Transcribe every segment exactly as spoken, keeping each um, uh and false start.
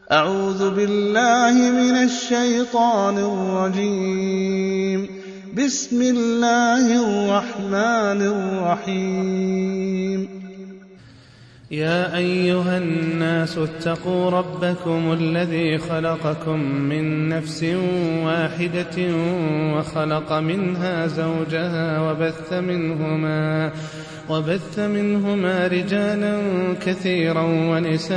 أعوذ بالله من الشيطان الرجيم. بسم الله الرحمن الرحيم. يا أيها الناس اتقوا ربكم الذي خلقكم من نفس واحدة وخلق منها زوجها وبث منهما وبث منهما رجالا كثيرا ونساء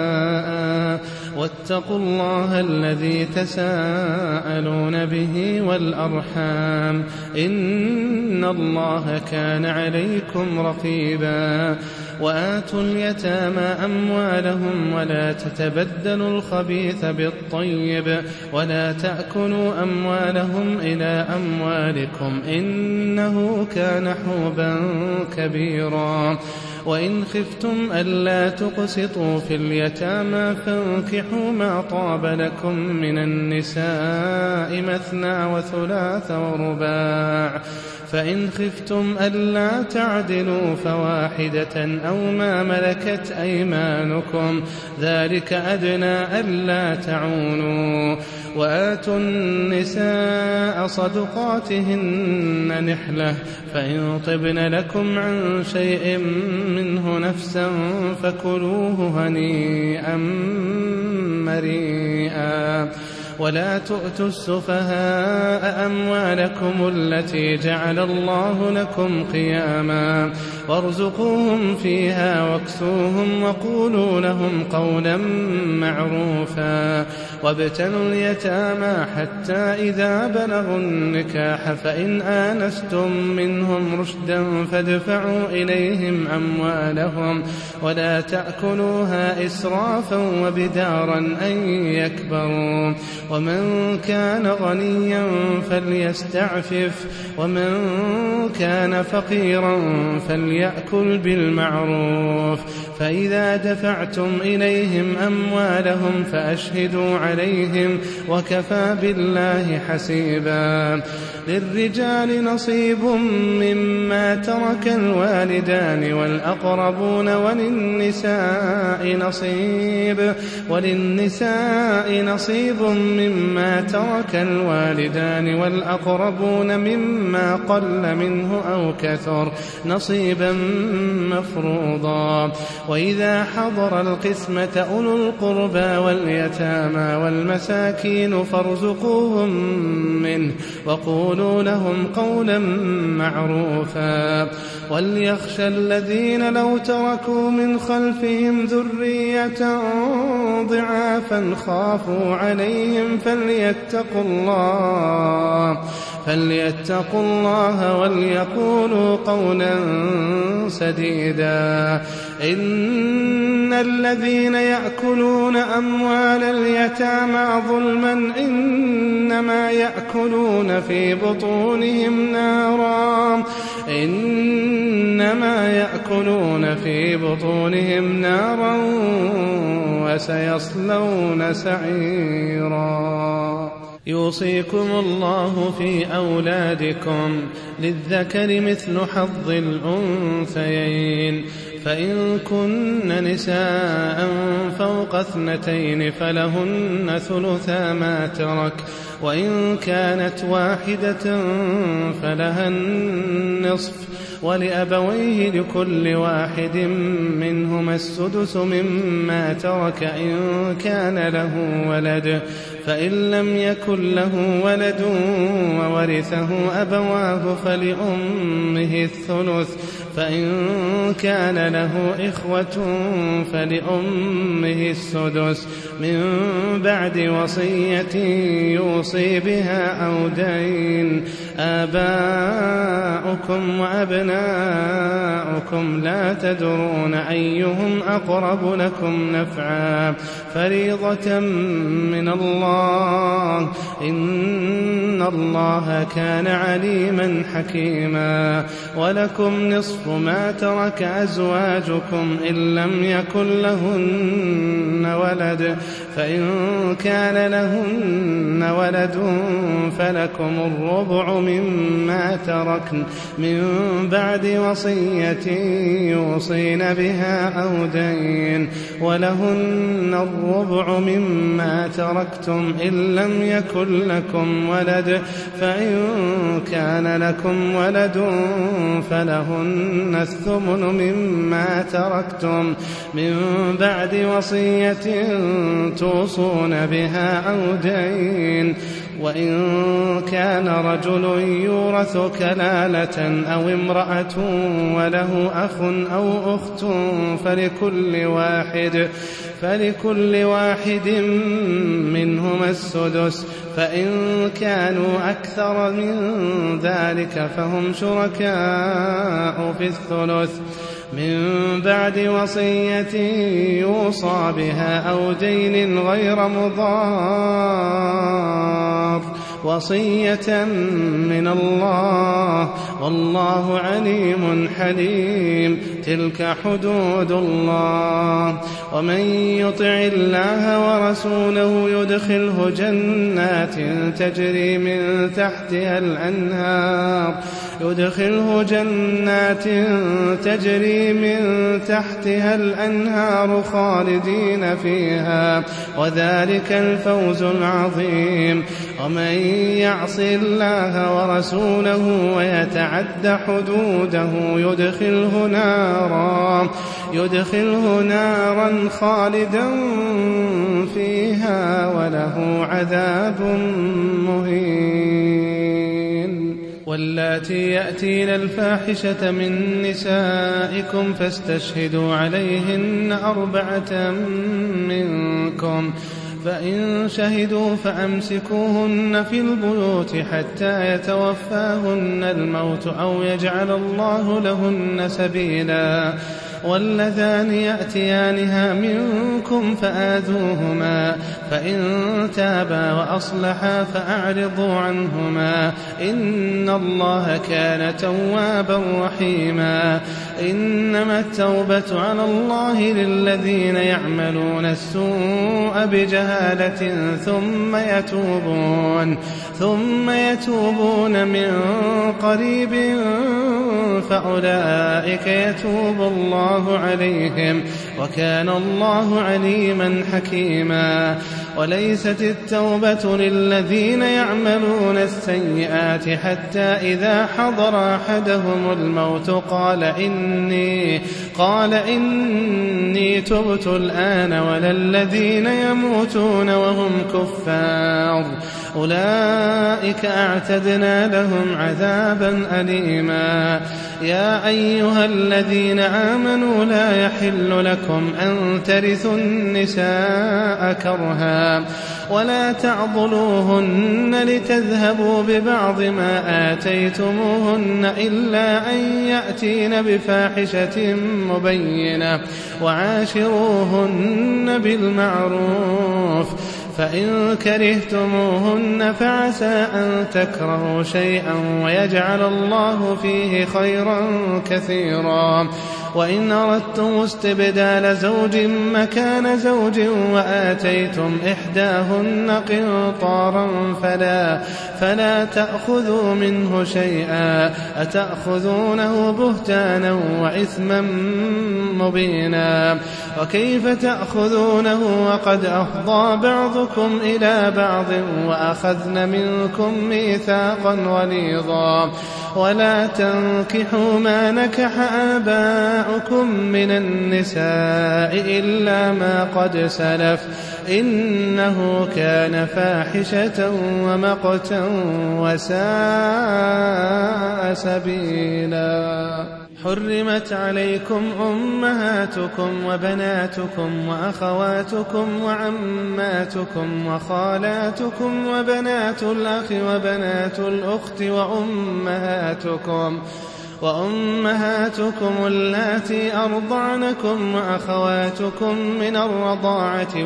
واتقوا الله الذي تساءلون به والأرحام إن الله كان عليكم رقيبا. وآتوا اليتامى أموالهم ولا تتبدلوا الخبيث بالطيب ولا تأكلوا أموالهم إلى أموالكم إنه كان حوبا كبيرا. وإن خفتم ألا تقسطوا في اليتامى فانكحوا ما طاب لكم من النساء مثنى وثلاث ورباع، فإن خفتم ألا تعدلوا فواحدة أو ما ملكت أيمانكم ذلك أدنى ألا تعونوا. وآتوا النساء صدقاتهن نحلة، فإن طبن لكم عن شيء منه نفسا فكلوه هنيئا مريئا. ولا تؤتوا السفهاء أموالكم التي جعل الله لكم قياما وارزقوهم فيها واكسوهم وقولوا لهم قولا معروفا. وابتلوا اليتامى حتى إذا بلغوا النكاح فإن آنستم منهم رشدا فادفعوا إليهم أموالهم ولا تأكلوها إسرافا وبدارا أن يكبروا. ومن كان غنيا فليستعفف ومن كان فقيرا فليأكل بالمعروف. فإذا دفعتم إليهم أموالهم فأشهدوا عليهم وكفى بالله حسيبا. للرجال نصيب مما ترك الوالدان والأقربون وللنساء نصيب وللنساء نصيب مما ترك الوالدان والأقربون مما قل منه أو كثر نصيبا مفروضا. وإذا حضر القسمة أولو القربى واليتامى والمساكين فارزقوهم منه وقولوا لهم قولا معروفا. وليخشى الذين لو تركوا من خلفهم ذرية ضعافا خافوا عليهم فليتقوا الله فليتقوا الله وليقولوا قولا سديدا. إن الذين يأكلون أموال اليتامى ظلما إنما يأكلون في بطونهم نارا إنما يأكلون في بطونهم نارا وسيصلون سعيرا. يوصيكم الله في أولادكم للذكر مثل حظ الأنثيين، فإن كن نساء فوق اثنتين فلهن ثلثا ما ترك، وإن كانت واحدة فلها النصف، ولأبويه لكل واحد منهما السدس مما ترك إن كان له ولد، فإن لم يكن له ولد وورثه أبواه فلأمه الثلث، فإن كان له إخوة فلأمه السدس من بعد وصية يوصي بها أو دين. آباؤكم وأبناؤكم لا تدرون أيهم أقرب لكم نفعا، فريضة من الله إن الله كان عليما حكيما. ولكم نصف نصف ما ترك أزواجكم إن لم يكن لهن ولد، فإن كان لهن ولد فلكم الربع مما تركن من بعد وصية يوصين بها أو دين، ولهن الربع مما تركتم إن لم يكن لكم ولد، فإن كان لكم ولد فلهن الثمن مما تركتم من بعد وصية توصون بها أو دين، وإن كان رجل يورث كلالة أو امرأة وله أخ أو أخت فلكل واحد فلكل واحد منهما السدس، فإن كانوا أكثر من ذلك فهم شركاء في الثلث من بعد وصية يوصى بها أو دين غير مضار، وصية من الله والله عليم حليم. تلك حدود الله، ومن يطع الله ورسوله يدخله جنات تجري من تحتها الأنهار يدخله جنات تجري من تحتها الأنهار خالدين فيها، وذلك الفوز العظيم. ومن يعص الله ورسوله ويتعد حدوده يدخله نارا يدخله نارا خالدا فيها وله عذاب مهين. واللاتي يأتين الفاحشة من نسائكم فاستشهدوا عليهن أربعة منكم، فإن شهدوا فأمسكوهن في البيوت حتى يتوفاهن الموت أو يجعل الله لهن سبيلا. واللذان يأتيانها منكم فآذوهما، فإن تابا وأصلحا فأعرضوا عنهما، إن الله كان توابا رحيما. إنما التوبة على الله للذين يعملون السوء بجهالة ثم يتوبون ثم يتوبون من قريب فأولئك يتوب الله عليهم، وكان الله عليما حكيما. وليست التوبة للذين يعملون السيئات حتى إذا حضر أحدهم الموت قال إني قال إني تبت الآن، ولا الذين يموتون وهم كفار، أولئك أعتدنا لهم عذابا أليما. يا أيها الذين آمنوا لا يحل لكم أن ترثوا النساء كرها ولا تعضلوهن لتذهبوا ببعض ما آتيتموهن إلا أن يأتين بفاحشة مبينة، وعاشروهن بالمعروف، فإن كرهتموهن فعسى أن تكرهوا شيئا ويجعل الله فيه خيرا كثيرا. وإن أردتم استبدال زوج مكان زوج وآتيتم إحداهن قنطارا فلا, فلا تأخذوا منه شيئا، أتأخذونه بهتانا وإثما مبينا. وكيف تأخذونه وقد أفضى بعضكم إلى بعض وأخذن منكم ميثاقا غليظا. ولا تنكحوا ما نكح آباؤكم من النساء إلا ما قد سلف، إنه كان فاحشة ومقتا وساء سبيلا. حرمت عليكم أمهاتكم وبناتكم وأخواتكم وعماتكم وخالاتكم وبنات الأخ وبنات الأخت وأمهاتكم وأمهاتكم اللاتي أرضعنكم وأخواتكم من الرضاعة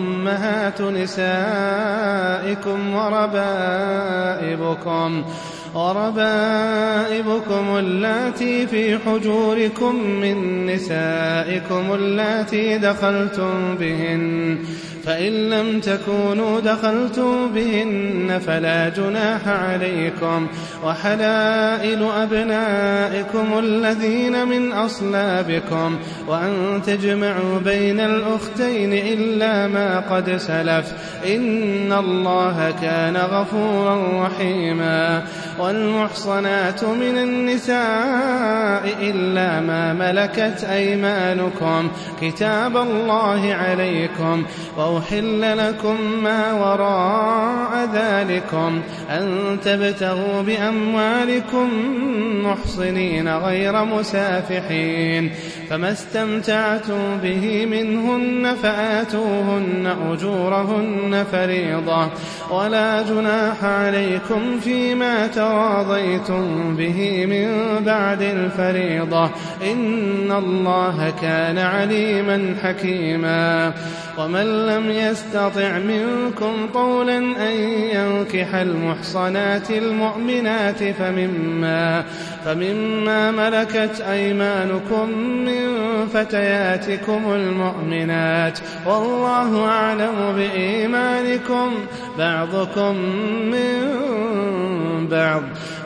وأمهات نسائكم وربائبكم وربائبكم اللاتي في حجوركم من نسائكم اللاتي دخلتم بهن فإن لم تكونوا دخلتم بهن فلا جناح عليكم وحلائل أبنائكم الذين من أصلابكم وأن تجمعوا بين الأختين إلا ما قد سلف إن الله كان غفورا رحيما والمحصنات من النساء إلا ما ملكت أيمانكم كتاب الله عليكم وأحل لكم ما وراء ذلكم أن تبتغوا بأموالكم محصنين غير مسافحين فما استمتعتم به منهن فآتوهن أجورهن فريضة ولا جناح عليكم فيما تراضيتم به من بعد الفريضة إن الله كان عليما حكيما ومن لم يستطع منكم طولا أن ينكح المحصنات المؤمنات فمما, فمما ملكت أيمانكم من فتياتكم المؤمنات والله أعلم بإيمانكم بعضكم من بعض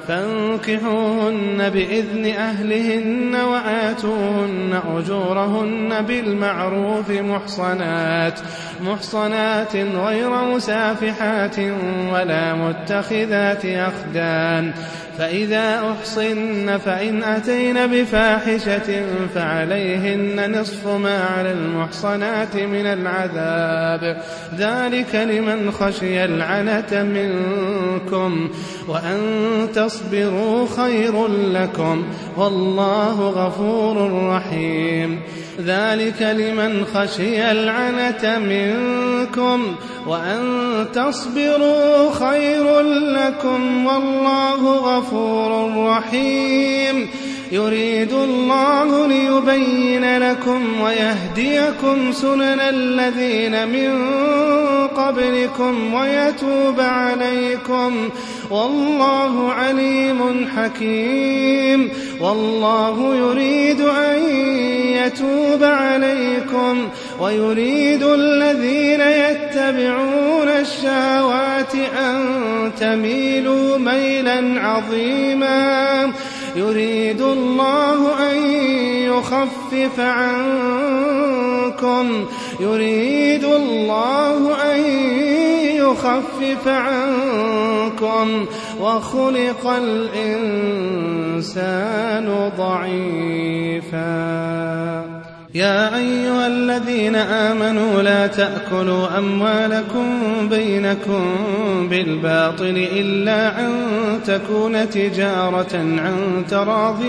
فانكحوهن بإذن أهلهن وآتوهن أجورهن بالمعروف محصنات محصنات غير مسافحات ولا متخذات أخدان فإذا أحصن فإن أتين بفاحشة فعليهن نصف ما على المحصنات من العذاب ذلك لمن خشي العنة منكم وأن تصبروا خير لكم والله غفور رحيم ذلك لمن خشي العنة منكم وأن تصبروا خير لكم والله غفور رحيم يريد الله ليبين لكم ويهديكم سنن الذين من قبلكم ويتوب عليكم والله عليم حكيم والله يريد أن يتوب عليكم ويريد الذين يتبعون الشهوات أن تميلوا ميلا عظيما يريد الله أن يخفف عنكم يريد الله أن يخفف عنكم وخلق الإنسان ضعيفا يا أيها الذين آمنوا لا تأكلوا أموالكم بينكم بالباطل إلا أن تكون تجارة عن تراض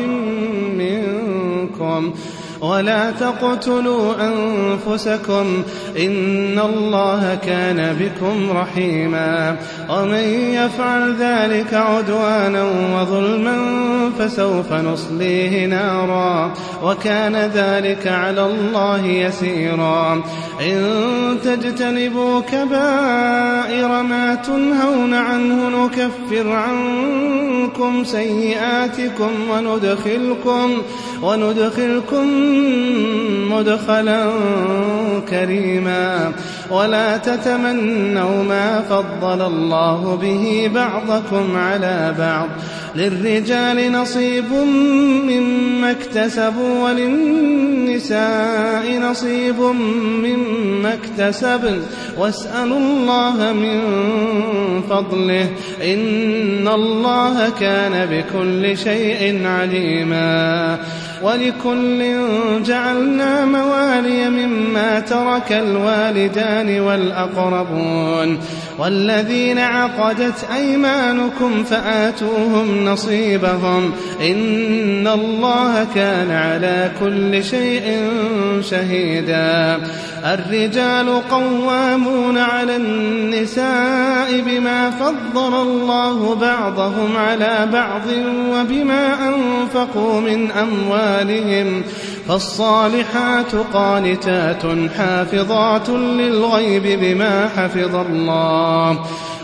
منكم ولا تقتلوا أنفسكم إن الله كان بكم رحيما ومن يفعل ذلك عدوانا وظلما فسوف نصليه نارا وكان ذلك على الله يسيرا إن تجتنبوا كبائر ما تنهون عنه نكفر عنكم سيئاتكم وندخلكم وندخلكم مدخلا كريما ولا تتمنوا ما فضل الله به بعضكم على بعض للرجال نصيب مما اكتسبوا وللنساء نصيب مما اكتسبن واسألوا الله من فضله إن الله كان بكل شيء عليما ولكل جعلنا موالي مما ترك الوالدان والأقربون والذين عقدت أيمانكم فآتوهم نصيبهم إن الله كان على كل شيء شهيدا الرجال قوامون على النساء بما فضل الله بعضهم على بعض وبما أنفقوا من أموالهم فالصالحات قانتات حافظات للغيب بما حفظ الله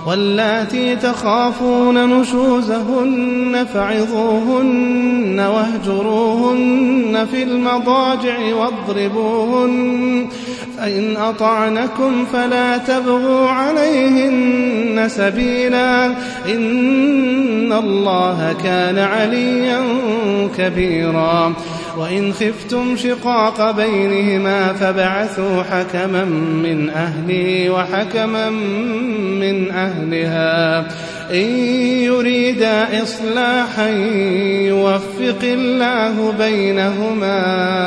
واللاتي تخافون نشوزهن فعظوهن واهجروهن في المضاجع واضربوهن فإن أطعنكم فلا تبغوا عليهن سبيلا إن الله كان عليا كبيرا وإن خفتم شقاق بينهما فابعثوا حكما من أهله وحكما من أهلها إن يريدا إصلاحا يوفق الله بينهما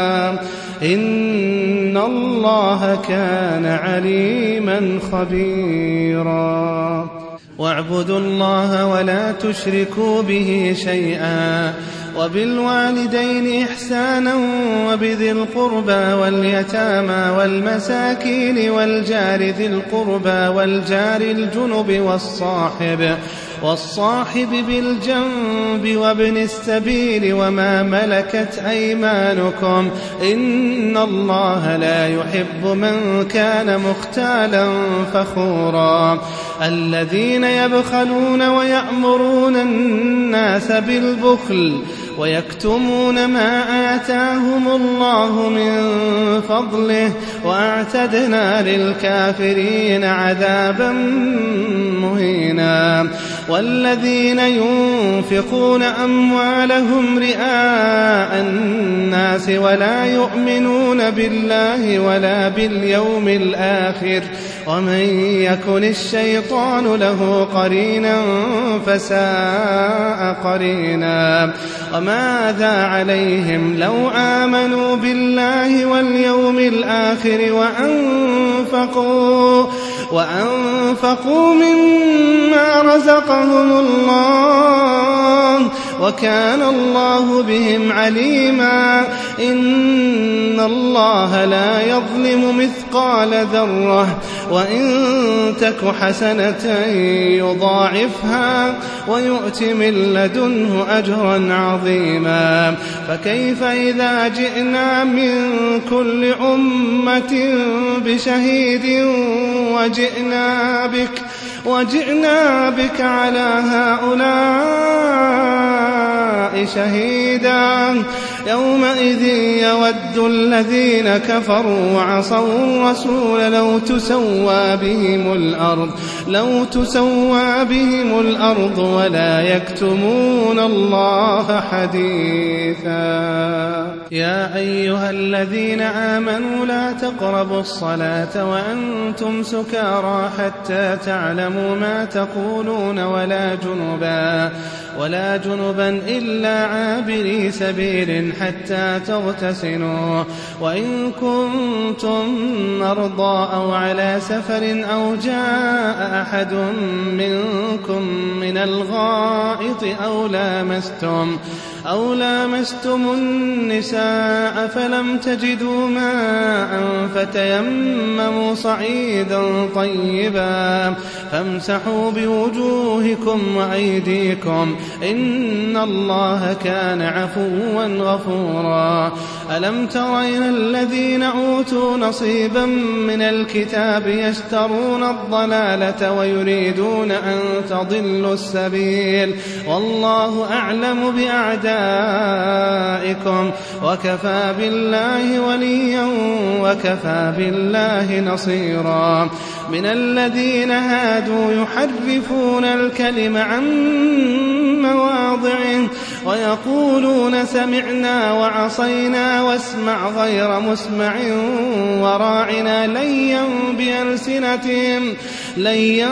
إن الله كان عليما خبيرا واعبدوا الله ولا تشركوا به شيئا وبالوالدين إحسانا وبذي القربى واليتامى والمساكين والجار ذي القربى والجار الجنب والصاحب والصاحب بالجنب وابن السبيل وما ملكت أيمانكم إن الله لا يحب من كان مختالا فخورا الذين يبخلون ويأمرون الناس بالبخل ويكتمون ما آتاهم الله من فضله وأعتدنا للكافرين عذابا مهينا والذين ينفقون أموالهم رئاء الناس ولا يؤمنون بالله ولا باليوم الآخر ومن يكن الشيطان له قرينا فساء قرينا وماذا عليهم لو آمنوا بالله واليوم الآخر وأنفقوا وأنفقوا مما رزقهم الله وكان الله بهم عليما إن الله لا يظلم مثقال ذرة وإن تك حسنة يضاعفها ويؤت من لدنه أجرا عظيما فكيف إذا جئنا من كل أمة بشهيد وجئنا بك وجئنا بك على هؤلاء شهيدا يومئذ يود الذين كفروا وعصوا الرسول لو تسوى بهم الأرض لو تسوى بهم الأرض ولا يكتمون الله حديثا يا أيها الذين آمنوا لا تقربوا الصلاة وأنتم سكارى حتى تعلموا ما تقولون ولا جنبا ولا جنبا إلا عابري سبيل حتى تغتسلوا وإن كنتم مرضى أو على سفر أو جاء أحد منكم من الغائط أو لامستم أو لامستم النساء فلم تجدوا ماء فتيمموا صعيدا طيبا فامسحوا بوجوهكم وأيديكم إن الله كان عفوا غفورا ألم تر إلى الذين أوتوا نصيبا من الكتاب يشترون الضلالة ويريدون أن تضلوا السبيل والله أعلم بأعدائكم وكفى بالله وليا وكفى بالله نصيرا من الذين هادوا يحرفون الكلم عن مواضعه ويقولون سمعنا وعصينا واسمع غير مسمع وراعنا ليا بألسنتهم ليا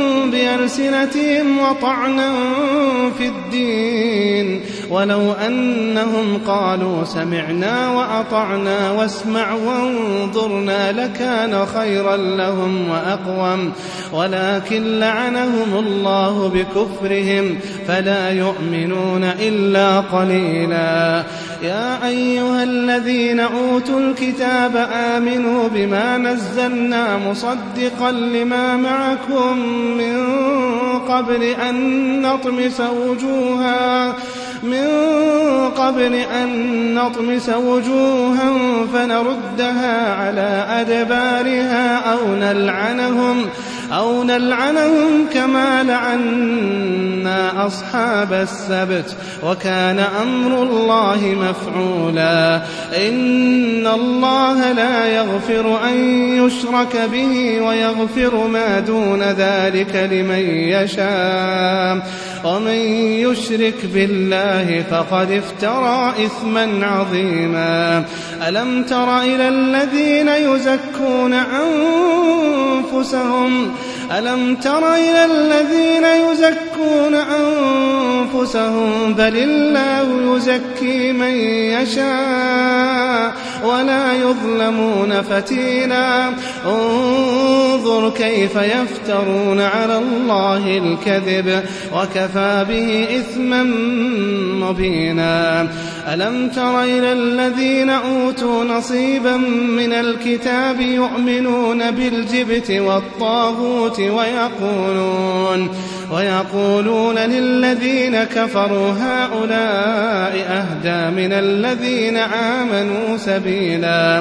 بألسنتهم وطعنا في الدين ولو أنهم قالوا سمعنا وأطعنا واسمع وانظرنا لكان خيرا لهم وأقوم ولكن لعنهم الله بكفرهم فلا يؤمنون إلا قليلا يا أيها الذين أوتوا الكتاب آمنوا بما نزلنا مصدقا لما معكم من قبل أن نطمس وجوها من قبل أن نطمس وجوها فنردها على أدبارها أو نلعنهم أو نلعنهم كما لعنا أصحاب السبت وكان أمر الله مفعولا إن الله لا يغفر أن يشرك به ويغفر ما دون ذلك لمن يشاء ومن يشرك بالله فقد افترى إثما عظيما ألم تر إلى الذين يزكون أنفسهم ألم تر إلى الذين يزكون أنفسهم بل الله يزكي من يشاء ولا يظلمون فتيلا انظر كيف يفترون على الله الكذب وكفى به إثما مبينا ألم تر إلى الذين أوتوا نصيبا من الكتاب يؤمنون بالجبت والطاغوت ويقولون ويقولون للذين كفروا هؤلاء أهدى من الذين آمنوا سبيلا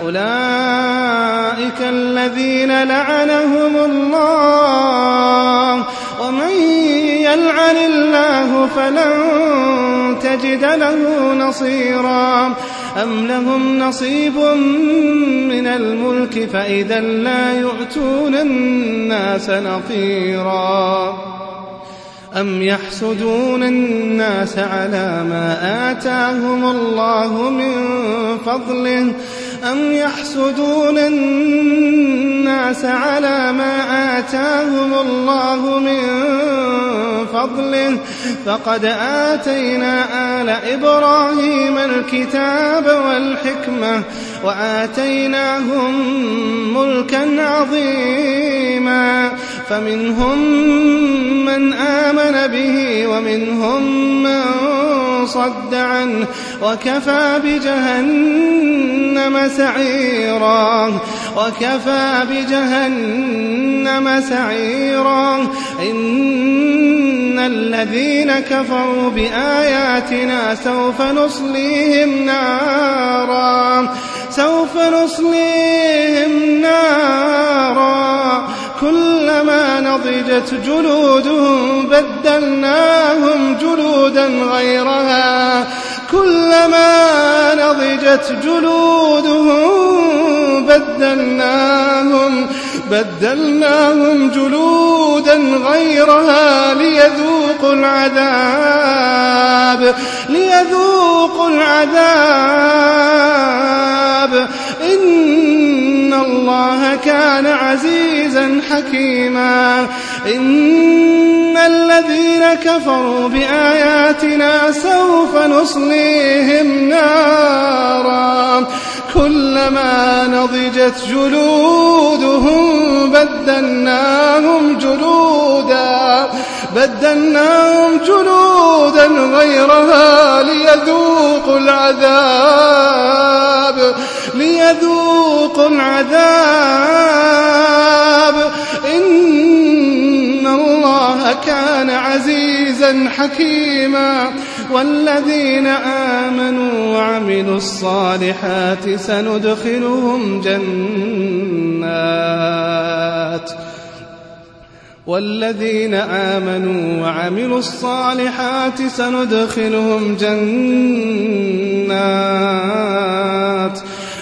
أولئك الذين لعنهم الله ومن يلعن الله فلن تجد له نصيرا أم لهم نصيب من الملك فإذا لا يؤتون الناس نقيرا أم يحسدون الناس على ما آتاهم الله من فضله أم يحسدون الناس على ما آتاهم الله من فضله فقد آتينا آل إبراهيم الكتاب والحكمة وآتيناهم ملكا عظيما فمنهم من آمن به ومنهم من صد عنه وكفى بجهنم سعيرا وكفى بجهنم سعيرا إن الذين كفروا بآياتنا سوف نصليهم نارا سوف نصليهم نارا كلما نضجت جلودهم بدلناهم جلودا غيرها كلما نضجت جلودهم بدلناهم بدلناهم جلودا غيرها ليذوقوا العذاب ليذوقوا العذاب إن الله كان عزيزا حكيما إن الذين كفروا بآياتنا سوف نصليهم نارا كلما نضجت جلودهم بدلناهم جلودا بدلناهم جلودا غيرها ليذوقوا العذاب ليذوقوا العذاب إن الله كان عزيزا حكيما والذين آمنوا وعملوا الصالحات سندخلهم جنات والذين آمنوا وعملوا الصالحات سندخلهم جنات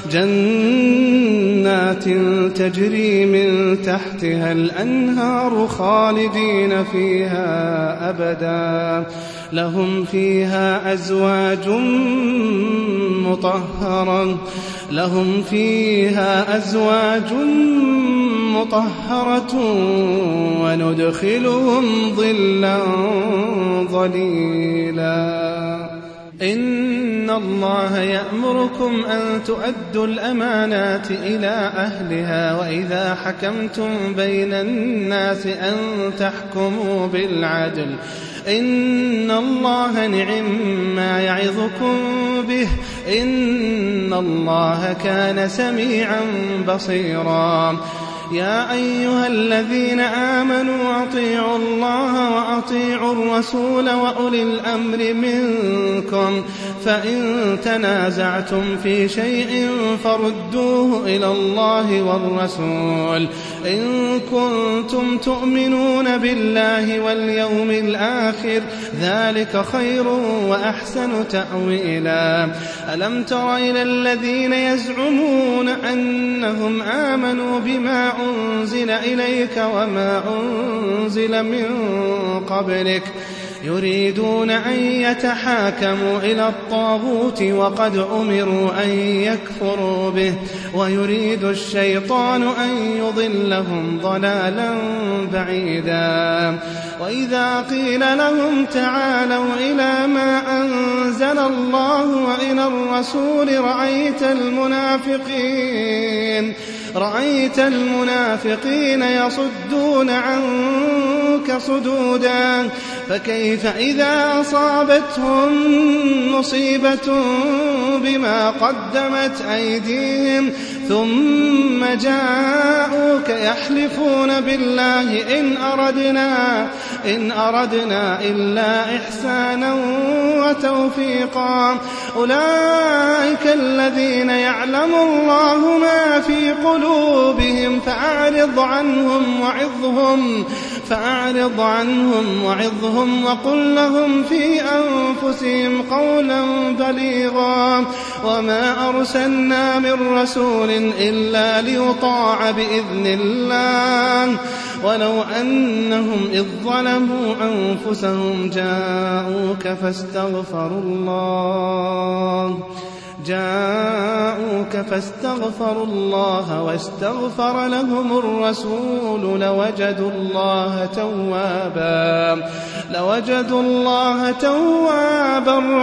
جنات تجري من تحتها الأنهار خالدين فيها أبدا لهم فيها أزواج مطهرة لهم فيها أزواج مطهرة وندخلهم ظلا ظليلا إن الله يأمركم أن تؤدوا الأمانات إلى أهلها وإذا حكمتم بين الناس أن تحكموا بالعدل إن الله نعم ما يعظكم به إن الله كان سميعا بصيرا يا أيها الذين آمنوا أطيعوا الله وأطيعوا الرسول وأولي الأمر منكم فإن تنازعتم في شيء فردوه إلى الله والرسول إن كنتم تؤمنون بالله واليوم الآخر ذلك خير وأحسن تأويلا. ألم تر إلى الذين يزعمون أنهم آمنوا بما أنزل إليك وما أنزل من قبلك يريدون أن يتحاكموا إلى الطاغوت وقد أمروا أن يكفروا به ويريد الشيطان أن يضلهم ضلالا بعيدا. وإذا قيل لهم تعالوا إلى ما أنزل الله وإلى الرسول رأيت المنافقين رأيت المنافقين يصدون عنك صدودا فكيف إذا أصابتهم مصيبة بما قدمت أيديهم ثم جاءوك يحلفون بالله إن أردنا إن أردنا إلا إحسانا وتوفيقا أولئك الذين يعلم الله ما في قلوبهم فأعرض عنهم وعظهم فأعرض عنهم وعظهم وقل لهم في أنفسهم قولا بليغا وما أرسلنا من رسول إلا ليطاع بإذن الله ولو أنهم إذ ظلموا أنفسهم جاءوك فاستغفروا الله جاءوك فاستغفروا الله واستغفر لهم الرسول لوجدوا الله توابا لوجدوا الله توابا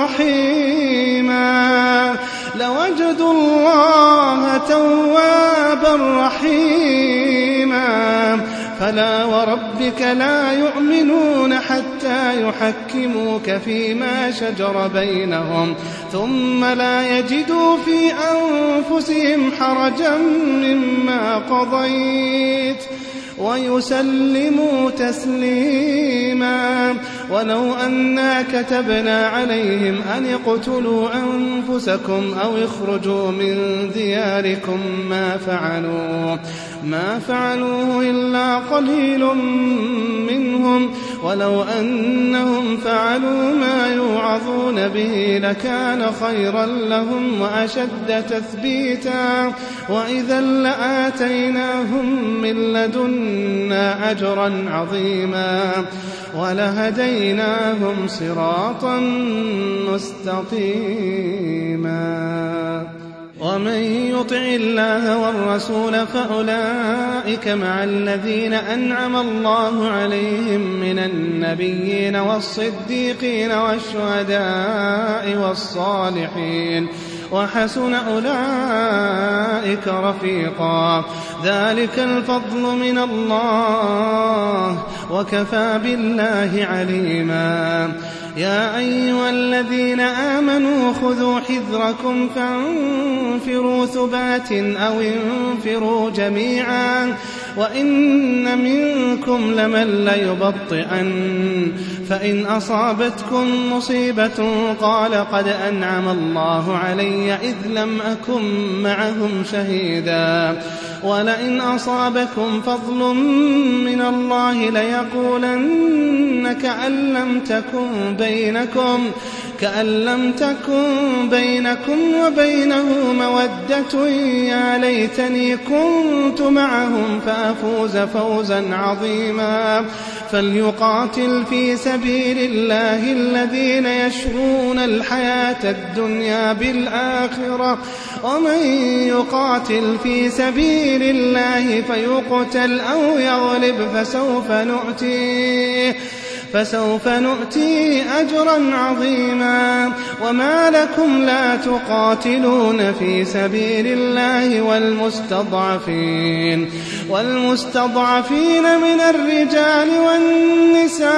رحيما لوجدوا الله توابا رحيما. فلا وربك لا يؤمنون حتى يحكموك فيما شجر بينهم ثم لا يجدوا في أنفسهم حرجا مما قضيت ويسلموا تسليما. ولو أنا كتبنا عليهم أن اقتلوا أنفسكم أو اخرجوا من دياركم ما فعلوا ما فعلوه إلا قليل منهم ولو أنهم فعلوا ما يوعظون به لكان خيرا لهم وأشد تثبيتا وإذا لآتيناهم من لدنا أجرا عظيما ولهديناهم صراطا مستقيما. ومن يطع الله والرسول فأولئك مع الذين أنعم الله عليهم من النبيين والصديقين والشهداء والصالحين وحسن أولئك رفيقا. ذلك الفضل من الله وكفى بالله عليما. يا أيها الذين آمنوا خذوا حذركم فانفروا ثبات أو انفروا جميعا وإن منكم لمن ليبطئن فإن أصابتكم مصيبة قال قد أنعم الله علي إذ لم أكن معهم شهيدا ولئن أصابكم فضل من الله ليقولن كأن لم تكن بينكم كأن لم تكن بينكم وبينه مودة يا ليتني كنت معهم فأفوز فوزا عظيما. فليقاتل في سبيل الله الذين يشرون الحياة الدنيا بالآخرة ومن يقاتل في سبيل الله فيقتل أو يغلب فسوف نؤتيه فسوف نؤتيه أجرا عظيما. وما لكم لا تقاتلون في سبيل الله والمستضعفين والمستضعفين من الرجال والنساء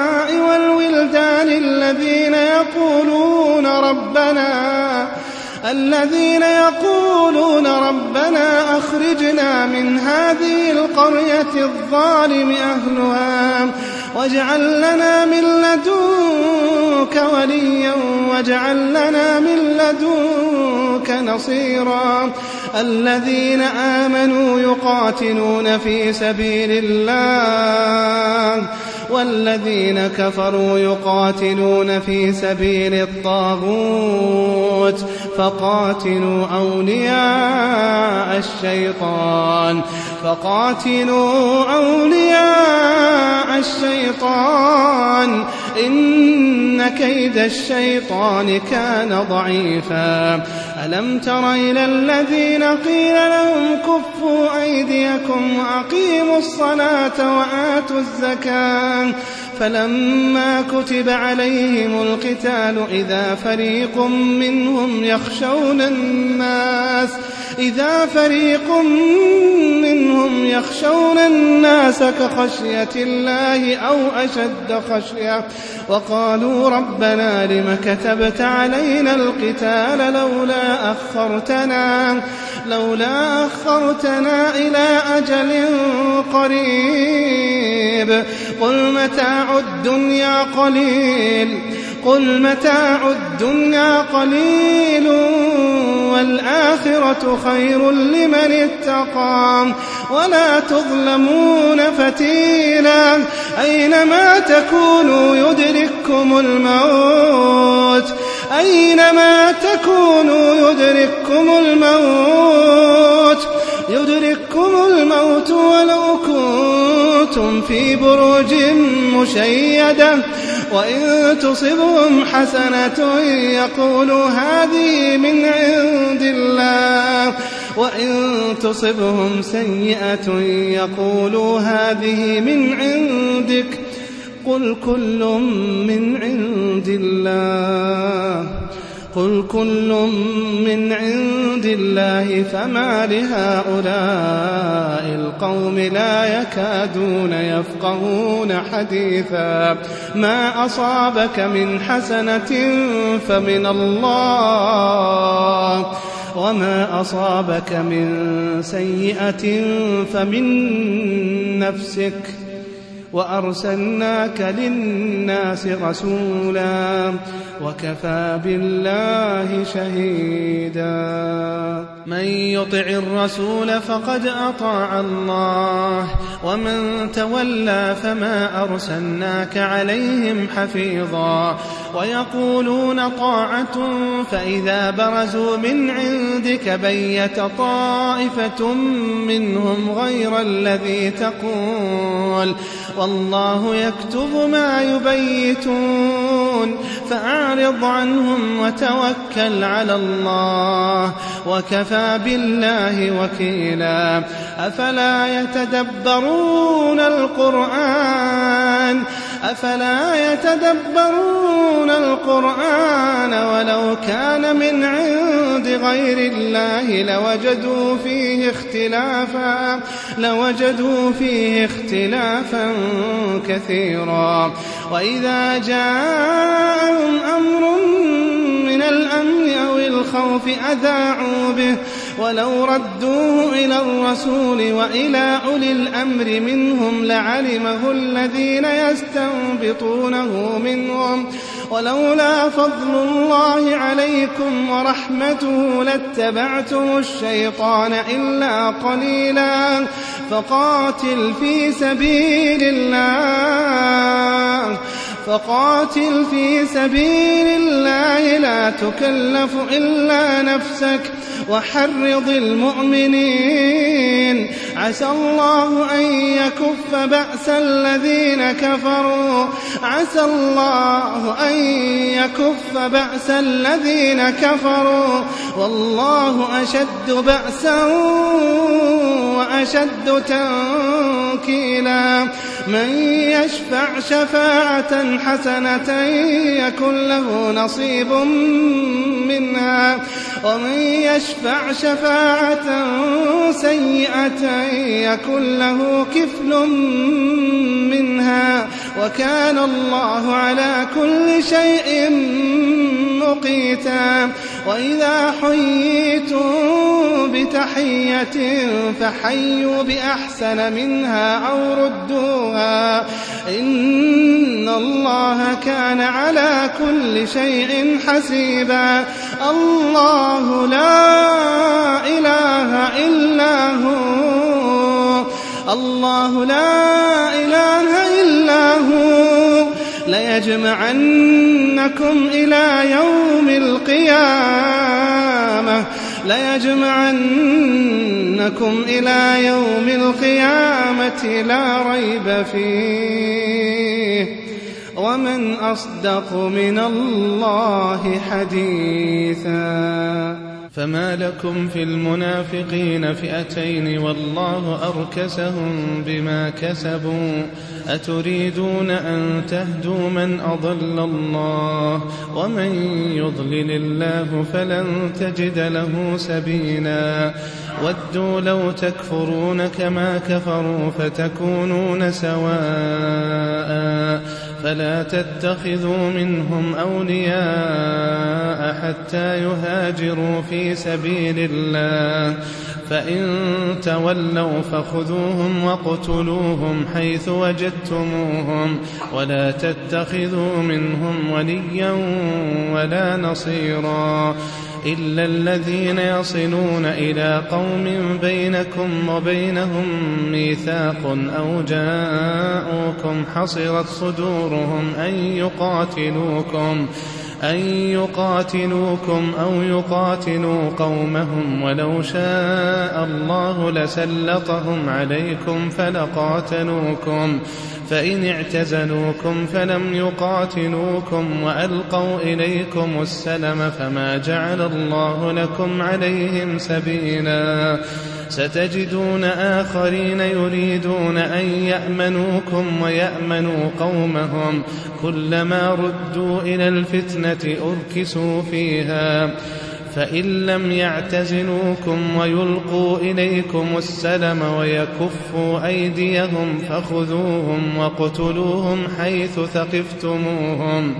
والولدان الذين يقولون ربنا الذين يقولون ربنا أخرجنا من هذه القرية الظالم أهلها واجعل لنا من لدنك وليا واجعل لنا من لدنك نصيرا الذين آمنوا يقاتلون في سبيل الله والذين كفروا يقاتلون في سبيل الطاغوت فقاتلوا أولياء الشيطان فقاتلوا أولياء الشيطان إن كيد الشيطان كان ضعيفا ألم تر إلى الذين قيل لهم كفوا أيديكم وأقيموا الصلاة وآتوا الزكاة فلما كتب عليهم القتال إذا فريق منهم يخشون الناس إذا فريق منهم يخشون الناس كخشية الله أو أشد خشية وقالوا ربنا لم كتبت علينا القتال لولا أخرتنا لولا أخرتنا إلى أجل قريب قل متاع الدنيا قليل قل متاع الدنيا قليل والآخرة خير لمن اتقى ولا تظلمون فتيلا أينما تكونوا يدرككم الموت أينما تكونوا يدرككم الموت يدرككم الموت ولو كنتم في بروج مشيدة وإن تصبهم حسنة يقولوا هذه من عند الله وإن تصبهم سيئة يقولوا هذه من عندك قل كل من عند الله قل كل من عند الله فما لهؤلاء القوم لا يكادون يفقهون حديثا ما أصابك من حسنة فمن الله وما أصابك من سيئة فمن نفسك وأرسلناك للناس رسولا وكفى بالله شهيدا من يطع الرسول فقد أطاع الله ومن تولى فما أرسلناك عليهم حفيظا ويقولون طاعة فإذا برزوا من عندك بيت طائفة منهم غير الذي تقول والله يكتب ما يبيتون فأعرض عنهم وتوكل على الله وكفى بالله وكيلا أفلا يتدبرون القرآن أفلا يتدبرون القرآن ولو كان من عند غير الله لوجدوا فيه اختلافا لوجدوا فيه اختلافا كثيرا وإذا جاءهم أمر من الأمن أو الخوف أذاعوا به ولو ردوه إلى الرسول وإلى أولي الأمر منهم لعلمه الذين يستنبطونه منهم ولولا فضل الله عليكم ورحمته لاتبعتم الشيطان إلا قليلا فقاتل في سبيل الله فقاتل في سبيل الله لا تكلف إلا نفسك وحرض المؤمنين عسى الله أن يكف بأس الذين كفروا عسى الله أن يكف بأس الذين كفروا والله أشد بأسا وأشد تنكيلا من يشفع شفاعة حسنة يكن له نصيب منها ومن يشفع شفاعة سيئة يكن له كفل منها وكان الله على كل شيء مقيتا وإذا حييتم بتحية فحيوا بأحسن منها أو ردوها إن الله كان على كل شيء حسيبا. الله لا إله إلا هو الله لا إله إلا هو ليجمعنكم إلى يوم القيامة ليجمعنكم إلى يوم القيامة لا ريب فيه ومن أصدق من الله حديثا. فما لكم في المنافقين فئتين والله أركسهم بما كسبوا أتريدون أن تهدوا من أضل الله ومن يضلل الله فلن تجد له سبيلا. ودوا لو تكفرون كما كفروا فتكونون سواء فلا تتخذوا منهم أولياء حتى يهاجروا في سبيل الله فإن تولوا فخذوهم واقتلوهم حيث وجدتموهم ولا تتخذوا منهم وليا ولا نصيرا إلا الذين يصلون إلى قوم بينكم وبينهم ميثاق أو جاءوكم حصرت صدورهم أن يقاتلوكم أن يقاتلوكم أو يقاتلوا قومهم ولو شاء الله لسلطهم عليكم فلقاتلوكم فإن اعتزلوكم فلم يقاتلوكم وألقوا إليكم السلم فما جعل الله لكم عليهم سبيلا. ستجدون آخرين يريدون أن يأمنوكم ويأمنوا قومهم كلما ردوا إلى الفتنة أركسوا فيها فإن لم يعتزلوكم ويلقوا إليكم السلم ويكفوا أيديهم فخذوهم واقتلوهم حيث ثقفتموهم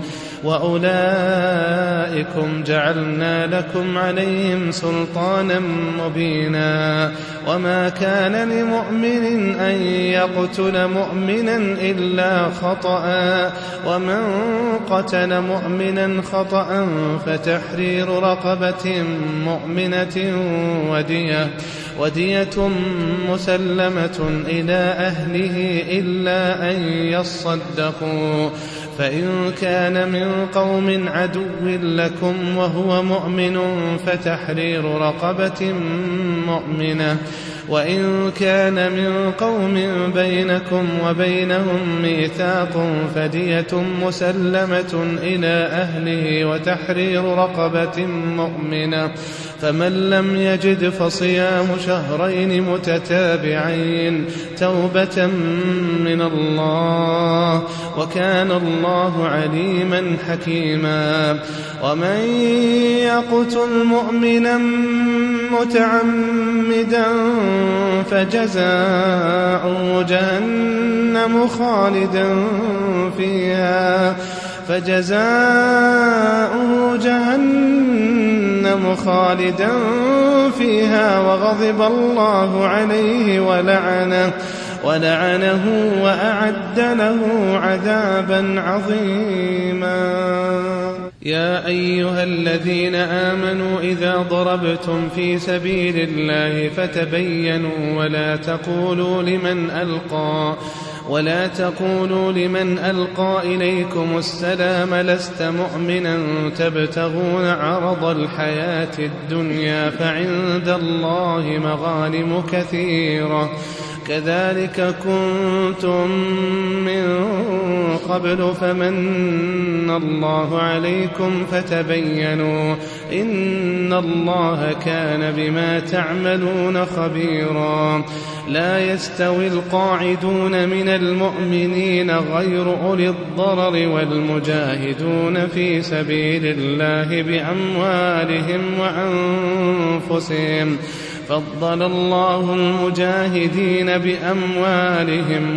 وأولئكم جعلنا لكم عليهم سلطانا مبينا. وما كان لمؤمن أن يقتل مؤمنا إلا خطأ ومن قتل مؤمنا خطأ فتحرير رقبة مؤمنة ودية ودية مسلمة إلى أهله إلا أن يصدقوا فإن كان من قوم عدو لكم وهو مؤمن فتحرير رقبة مؤمنة وإن كان من قوم بينكم وبينهم ميثاق فدية مسلمة إلى أهله وتحرير رقبة مؤمنة فمن لم يجد فصيام شهرين متتابعين توبة من الله وكان الله عليما حكيما. ومن يقتل مؤمنا متعمدا فجزاؤه جهنم خالدا فيها فجزاؤه جهنم خالدا فيها وغضب الله عليه ولعنه ولعنه وأعد له عذابا عظيما. يا أيها الذين آمنوا إذا ضربتم في سبيل الله فتبينوا ولا تقولوا لمن ألقى ولا تقولوا لمن ألقى إليكم السلام لست مؤمنا تبتغون عرض الحياة الدنيا فعند الله مغانم كثيرة كذلك كنتم من قبل فمن الله عليكم فتبينوا إن الله كان بما تعملون خبيرا. لا يستوي القاعدون من المؤمنين غير أولي الضرر والمجاهدون في سبيل الله بأموالهم وأنفسهم فضل الله المجاهدين بأموالهم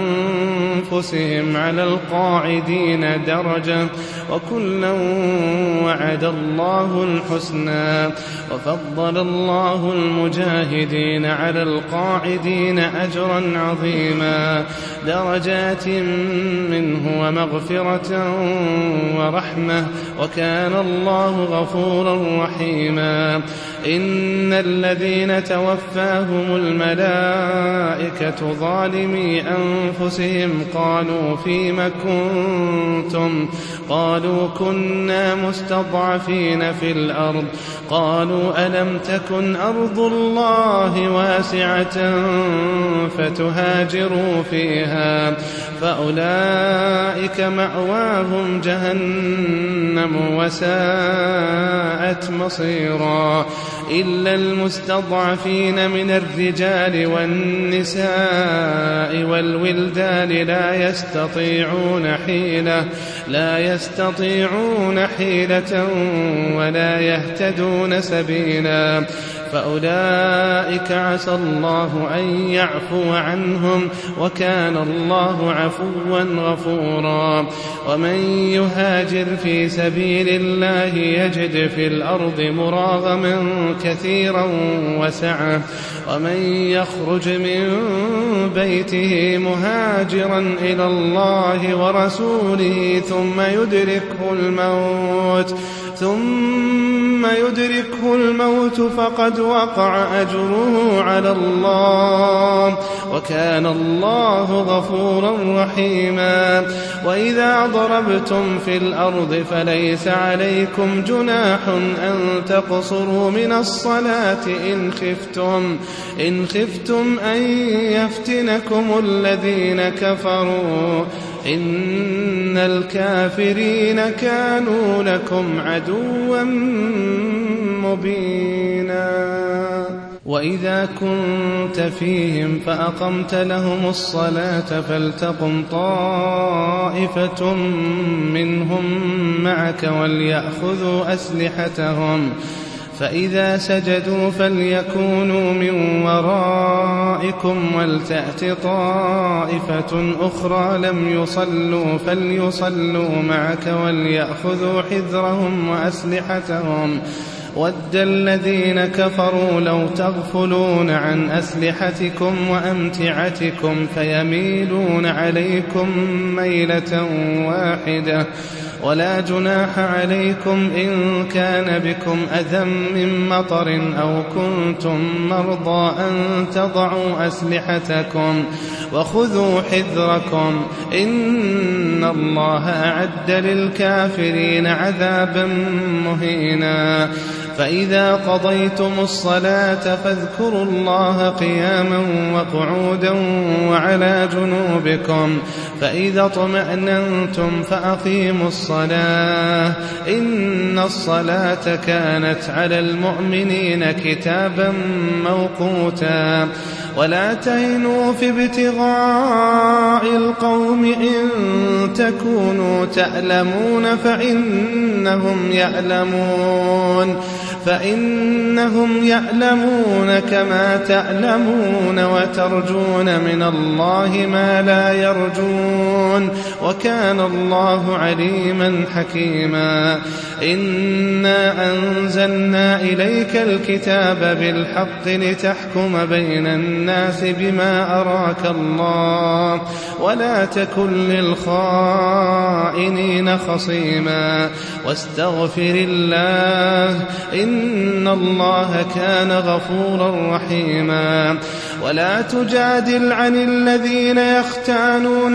وأنفسهم على القاعدين درجة وكلا وعد الله الحسنى وفضل الله المجاهدين على القاعدين أجرا عظيما درجات منه ومغفرة ورحمة وكان الله غفورا رحيما إن الذين توفاهم الملائكة ظالمي أنفسهم قالوا فيم كنتم قالوا كنا مستضعفين في الأرض قالوا ألم تكن أرض الله واسعة فتهاجروا فيها فأولئك مأواهم جهنم وساءت مصيرا إلا المستضعفين من الرجال والنساء والولدان لا يستطيعون حيلة لا يستطيعون حيلة ولا يهتدون سبيلا فأولئك عسى الله أن يعفو عنهم وكان الله عفوا غفورا ومن يهاجر في سبيل الله يجد في الأرض مراغما كثيرا وسعة ومن يخرج من بيته مهاجرا إلى الله ورسوله ثم يدركه الموت ثم يدركه الموت فقد وقع أجره على الله وكان الله غفورا رحيما وإذا ضربتم في الأرض فليس عليكم جناح أن تقصروا من الصلاة إن خفتم إن خفتم أن يفتنكم الذين كفروا إن الكافرين كانوا لكم عدوا مبينا وإذا كنت فيهم فأقمت لهم الصلاة فلتقم طائفة منهم معك وليأخذوا أسلحتهم فإذا سجدوا فليكونوا من ورائكم ولتأت طائفة أخرى لم يصلوا فليصلوا معك وليأخذوا حذرهم وأسلحتهم ود الذين كفروا لو تغفلون عن أسلحتكم وأمتعتكم فيميلون عليكم ميلة واحدة ولا جناح عليكم إن كان بكم أذى من مطر أو كنتم مرضى أن تضعوا أسلحتكم وخذوا حذركم إن الله أعد للكافرين عذابا مهينا فإذا قضيتم الصلاة فاذكروا الله قياما وقعودا وعلى جنوبكم فإذا اطمأننتم فأقيموا الصلاة إن الصلاة كانت على المؤمنين كتابا موقوتا ولا تهنوا في ابتغاء القوم إن تكونوا تألمون فإنهم يألمون فإنهم يألمون كما تألمون وترجون من الله ما لا يرجون وكان الله عليما حكيما إنا أنزلنا إليك الكتاب بالحق لتحكم بين الناس بما أراك الله ولا تكن للخائنين خصيما واستغفر الله إن الله كان غفورا رحيما ولا تجادل عن الذين يختانون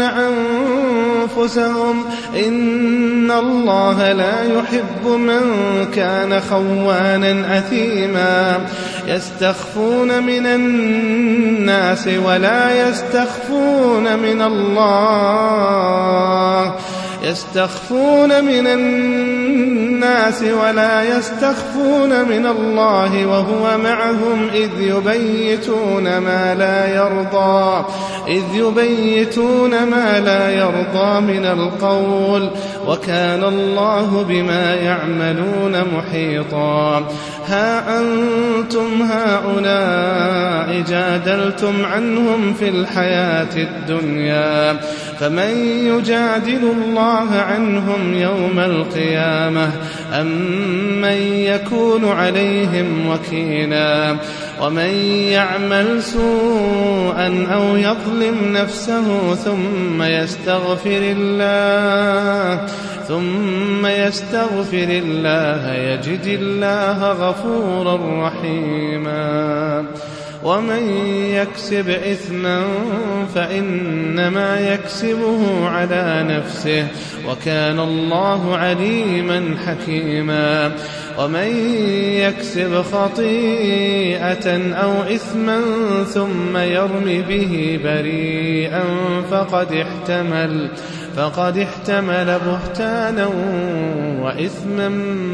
أنفسهم إن الله لا يحب من كان خوانا أثيما يستخفون من الناس ولا يستخفون من الله يستخفون من الناس الناس ولا يستخفون من الله وهو معهم إذ يبيتون ما لا يرضى إذ يبيتون ما لا يرضى من القول وكان الله بما يعملون محيطا. ها أنتم هؤلاء جادلتم عنهم في الحياة الدنيا فمن يجادل الله عنهم يوم القيامة أم من يكون عليهم وكيلا. ومن يعمل سوءا أو يظلم نفسه ثم يستغفر الله ثم يستغفر الله يجد الله غفورا رحيما. ومن يكسب إثما فإنما يكسبه على نفسه وكان الله عليما حكيما. ومن يكسب خطيئة أو إثما ثم يرم به بريئا فقد احتمل فقد احتمل بهتانا وإثما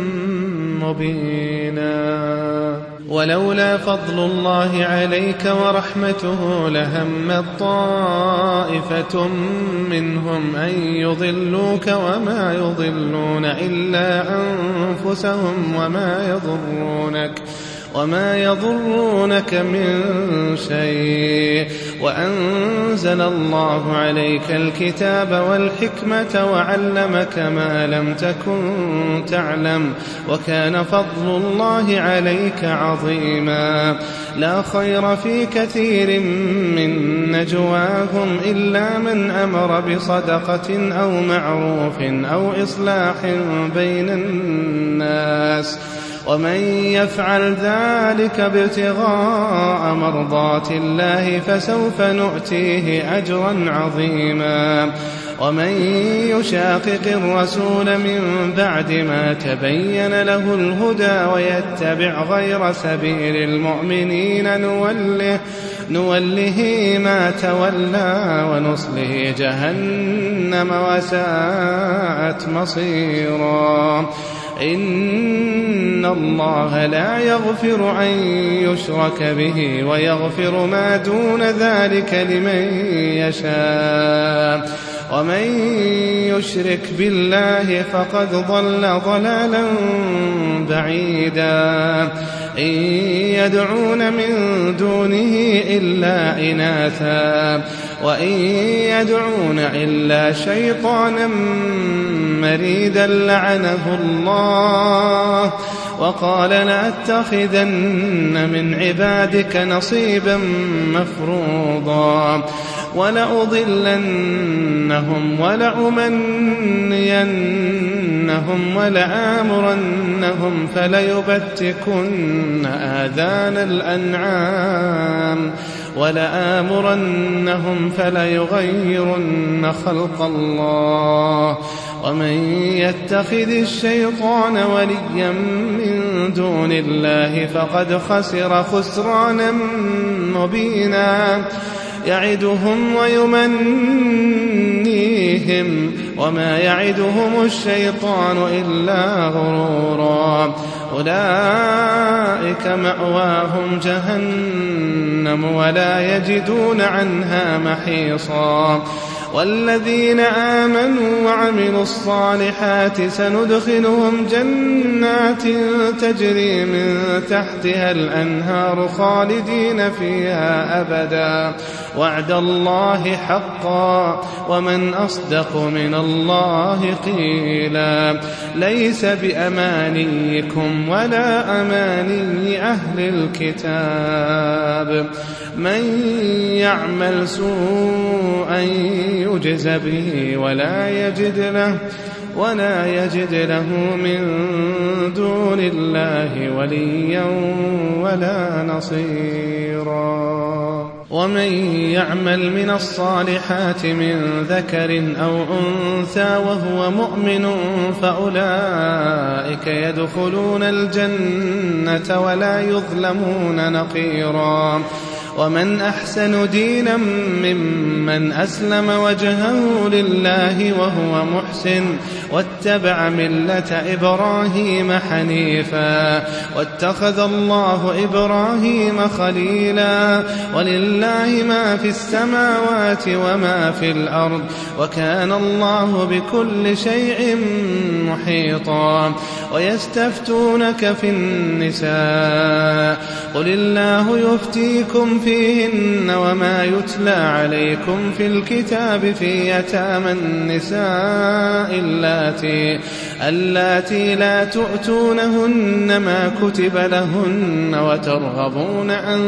مبينا. ولولا فضل الله عليك ورحمته لهمت طائفة منهم أن يضلوك وما يضلون إلا أنفسهم وما يضرونك وما يضرونك من شيء وأنزل الله عليك الكتاب والحكمة وعلمك ما لم تكن تعلم وكان فضل الله عليك عظيما. لا خير في كثير من نجواهم إلا من أمر بصدقة أو معروف أو إصلاح بين الناس ومن يفعل ذلك ابتغاء مرضات الله فسوف نؤتيه أجرا عظيما. ومن يشاقق الرسول من بعد ما تبين له الهدى ويتبع غير سبيل المؤمنين نوله, نوله ما تولى ونصله جهنم وساءت مصيرا. إن الله لا يغفر أن يشرك به ويغفر ما دون ذلك لمن يشاء ومن يشرك بالله فقد ضل ضلالا بعيدا. إن يدعون من دونه إلا إناثا وإن يدعون إلا شيطانا مريدا لعنه الله وقال لأتخذن من عبادك نصيبا مفروضا ولأضلنهم ولأمنينهم ولآمرنهم فليبتكن آذان الأنعام ولآمرنهم فليغيرن خلق الله ومن يتخذ الشيطان وليا من دون الله فقد خسر خسرانا مبينا. يعدهم ويمنيهم وما يعدهم الشيطان إلا غرورا. أولئك مأواهم جهنم ولا يجدون عنها محيصا. والذين آمنوا وعملوا الصالحات سندخلهم جنات تجري من تحتها الأنهار خالدين فيها أبدا وعد الله حقا ومن أصدق من الله قيلا. ليس بأمانيكم ولا أماني أهل الكتاب من يعمل سوءا يجز به ولا يجد له ولا يجد له من دون الله وليا ولا نصيرا. ومن يعمل من الصالحات من ذكر أو أنثى وهو مؤمن فأولئك يدخلون الجنة ولا يظلمون نقيرا. ومن أحسن دينا ممن أسلم وجهه لله وهو محسن واتبع ملة إبراهيم حنيفا واتخذ الله إبراهيم خليلا ولله ما في السماوات وما في الأرض وكان الله بكل شيء محيطا ويستفتونك في النساء قل الله يفتيكم فيهن وما يتلى عليكم في الكتاب في يتامى النساء اللاتي اللاتي لا تؤتونهن ما كتب لهن وترغبون أن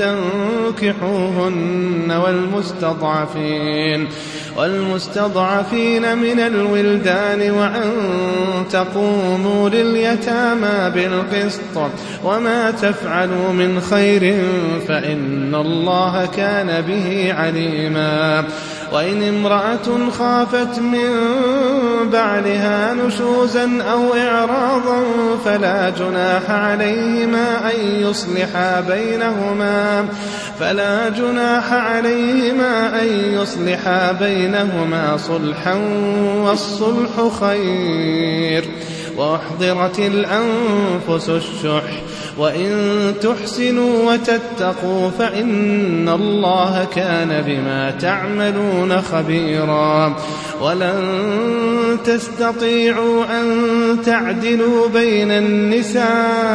تنكحوهن والمستضعفين والمستضعفين من الولدان وأن تقوموا لليتامى بالقسط وما تفعلوا من خير فإن الله كان به عليما وإن امرأة خافت من بعلها نشوزا أو إعراضا فلا جناح عليهما أن يصلحا بينهما فلا جناح عليهما أن يصلحا بينهما صلحا والصلح خير وأحضرت الأنفس الشح وإن تحسنوا وتتقوا فإن الله كان بما تعملون خبيرا ولن تستطيعوا أن تعدلوا بين النساء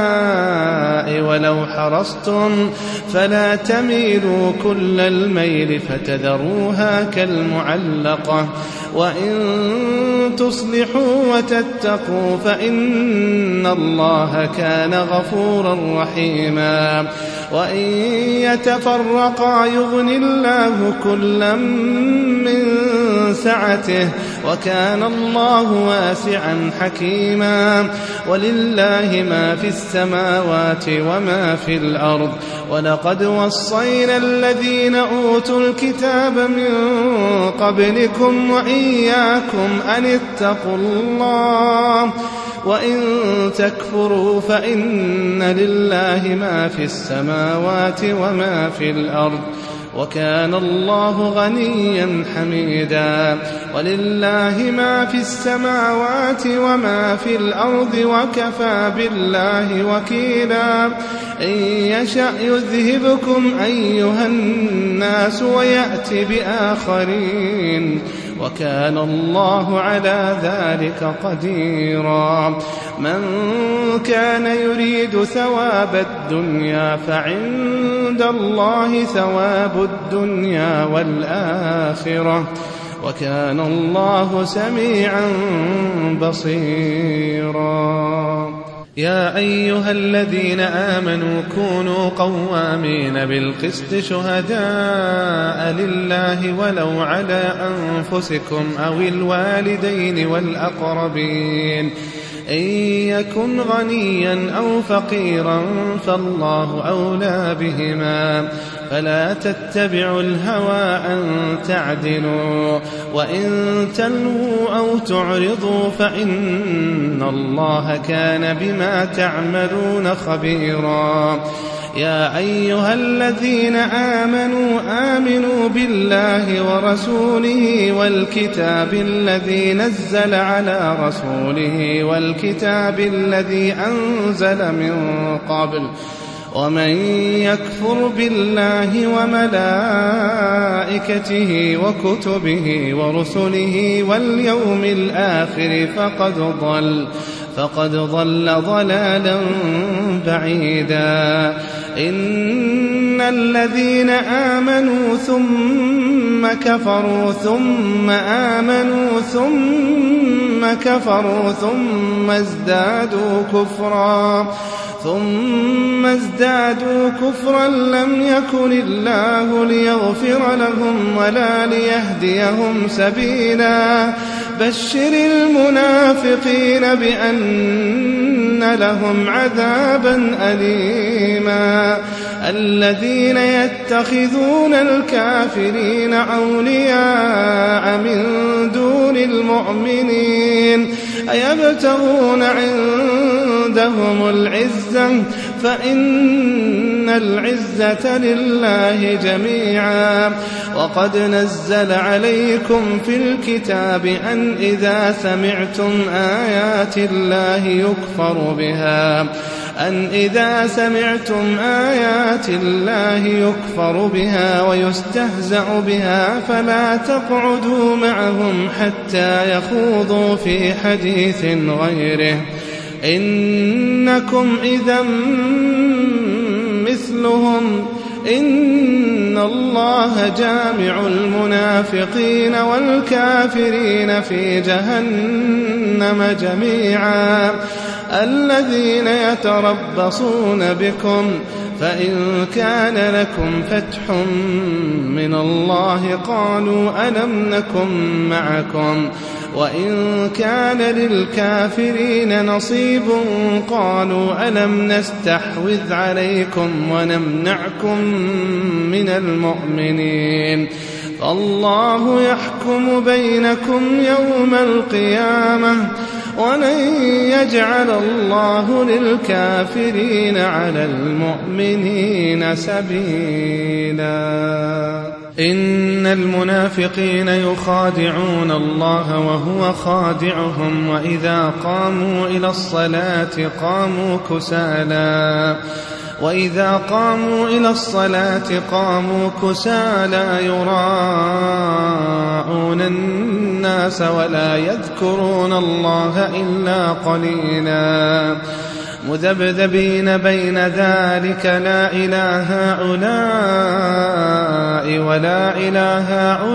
ولو حرصتم فلا تميلوا كل الميل فتذروها كالمعلقة وإن تصلحوا وتتقوا فإن الله كان غفورا رحيما وإن يتفرقا يغن الله كلا من سعته وكان الله واسعا حكيما ولله ما في السماوات وما في الأرض ولقد وصينا الذين أوتوا الكتاب من قبلكم وإياكم أن اتقوا الله وإن تكفروا فإن لله ما في السماوات وما في الأرض وكان الله غنيا حميدا ولله ما في السماوات وما في الأرض وكفى بالله وكيلا إن يشأ يذهبكم أيها الناس ويأتي بآخرين وكان الله على ذلك قديرا من كان يريد ثواب الدنيا فعند الله ثواب الدنيا والآخرة وكان الله سميعا بصيرا يا أيها الذين آمنوا كونوا قوامين بالقسط شهداء لله ولو على أنفسكم أو الوالدين والأقربين إن يكن غنيا أو فقيرا فالله أولى بهما فلا تتبعوا الهوى أن تعدلوا وإن تلووا أو تعرضوا فإن الله كان بما تعملون خبيرا يا أيها الذين آمنوا آمنوا بالله ورسوله والكتاب الذي نزل على رسوله والكتاب الذي أنزل من قبل ومن يكفر بالله وملائكته وكتبه ورسله واليوم الآخر فقد ضل فقد ضل ضلالا بعيدا إن الذين آمنوا ثم كفروا ثم آمنوا ثم كفروا ثم ازدادوا كفرا ثم ازدادوا كفرا لم يكن الله ليغفر لهم ولا ليهديهم سبيلا بشر المنافقين بأن لهم عذابا أليما الذين يتخذون الكافرين أولياء من دون المؤمنين أيبتغون عندهم العزة فإن العزة لله جميعا. وقد نزل عليكم في الكتاب أن إذا سمعتم آيات الله يكفر بها أن إذا سمعتم آيات الله يكفر بها ويستهزأ بها فلا تقعدوا معهم حتى يخوضوا في حديث غيره إنكم إذا مثلهم إن الله جامع المنافقين والكافرين في جهنم جميعا. الذين يتربصون بكم فإن كان لكم فتح من الله قالوا ألم نكن معكم وإن كان للكافرين نصيب قالوا ألم نستحوذ عليكم ونمنعكم من المؤمنين فالله يحكم بينكم يوم القيامة ولن يجعل الله للكافرين على المؤمنين سبيلا. إن المنافقين يخادعون الله وهو خادعهم وإذا قاموا إلى الصلاة قاموا كسالى وإذا قاموا إلى الصلاة قاموا كسالى يراءون الناس ولا يذكرون الله إلا قليلا مذبذبين بين ذلك لا إله هؤلاء ولا إله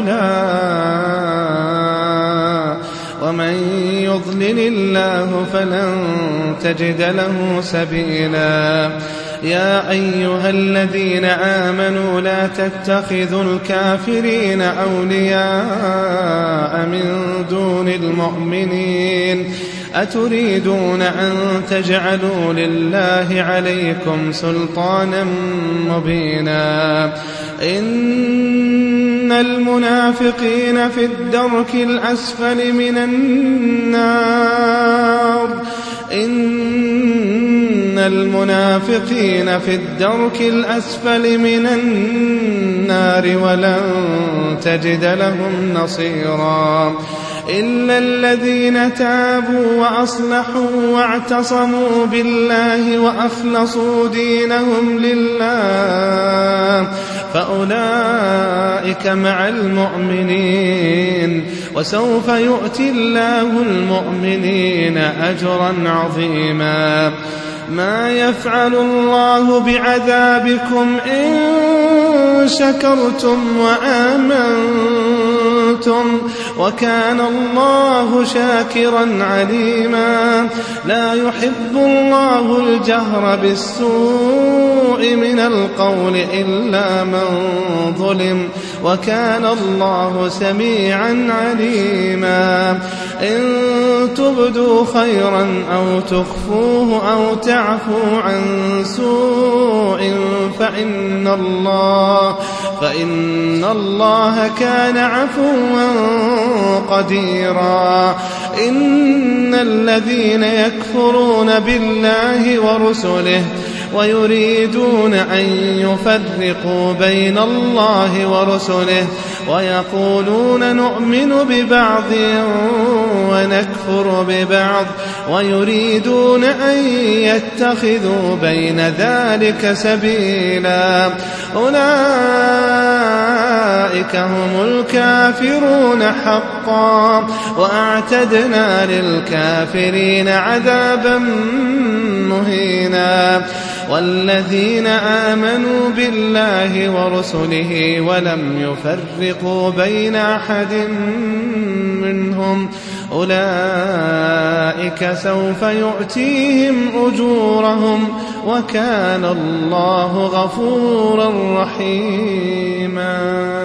هؤلاء ومن يضلل الله فلن تجد له سبيلا. يا أيها الذين آمنوا لا تتخذوا الكافرين أولياء من دون المؤمنين أتريدون أن تجعلوا لله عليكم سلطانا مبينا. إن المنافقين في الدرك الأسفل من النار إن المنافقين في الدرك الأسفل من النار ولن تجد لهم نصيرا إلا الذين تابوا وأصلحوا واعتصموا بالله وأخلصوا دينهم لله فأولئك مع المؤمنين وسوف يؤتي الله المؤمنين أجرا عظيما. ما يفعل الله بعذابكم إن شكرتم وآمنتم وكان الله شاكرا عليما. لا يحب الله الجهر بالسوء من القول إلا من ظلم وكان الله سميعا عليما. إن تبدوا خيرا أو تخفوه أو تعفو عن سوء فإن الله فإن الله كان عفوا قديرا. إن الذين يكفرون بالله ورسله ويريدون أن يفرقوا بين الله ورسله ويقولون نؤمن ببعض ونكفر ببعض ويريدون أن يتخذوا بين ذلك سبيلا أولئك هم الكافرون حقا وأعتدنا للكافرين عذابا مهينا. والذين آمنوا بالله ورسله ولم يفرقوا بين أحد منهم أولئك سوف يؤتيهم أجورهم وكان الله غفورا رحيما.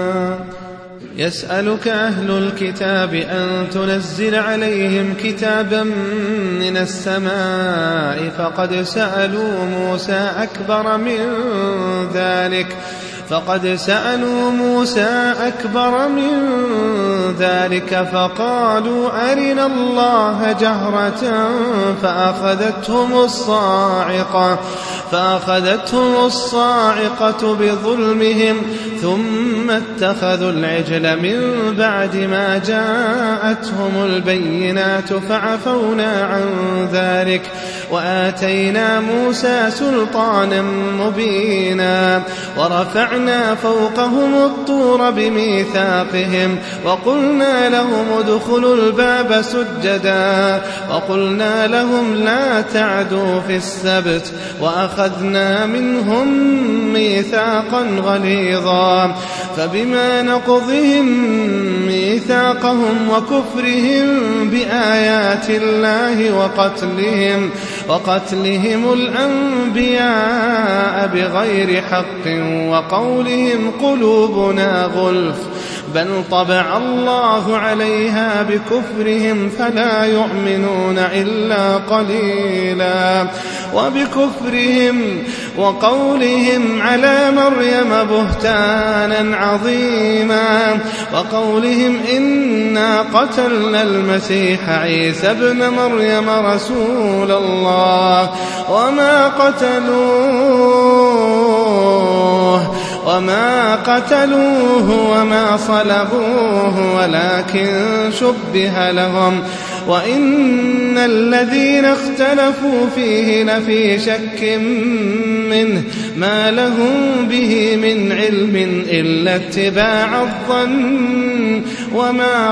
يسألك أهل الكتاب أن تنزل عليهم كتابا من السماء فقد سألوا موسى أكبر من ذلك فقد سألوا موسى أكبر من ذلك فقالوا أرنا الله جهرة فأخذتهم الصاعقة فأخذتهم الصاعقة بظلمهم ثم اتخذوا العجل من بعد ما جاءتهم البينات فعفونا عن ذلك وآتينا موسى سلطانا مبينا ورفعنا فوقهم الطور بميثاقهم وقلنا لهم ادخلوا الباب سجدا وقلنا لهم لا تعدوا في السبت وأخذنا منهم ميثاقا غليظا فبما نقضهم ميثاقهم وكفرهم بآيات الله وقتلهم وقتلهم الأنبياء بغير حق وقولهم قلوبنا غلف بل طبع الله عليها بكفرهم فلا يؤمنون إلا قليلا وبكفرهم وقولهم على مريم بهتانا عظيما وقولهم إنا قتلنا المسيح عيسى ابن مريم رسول الله وما قتلوه وما قتلوه وما صلبوه ولكن شبه لهم وإن الذين اختلفوا فيه لفي شك منه ما لهم به من علم إلا اتباع الظن وما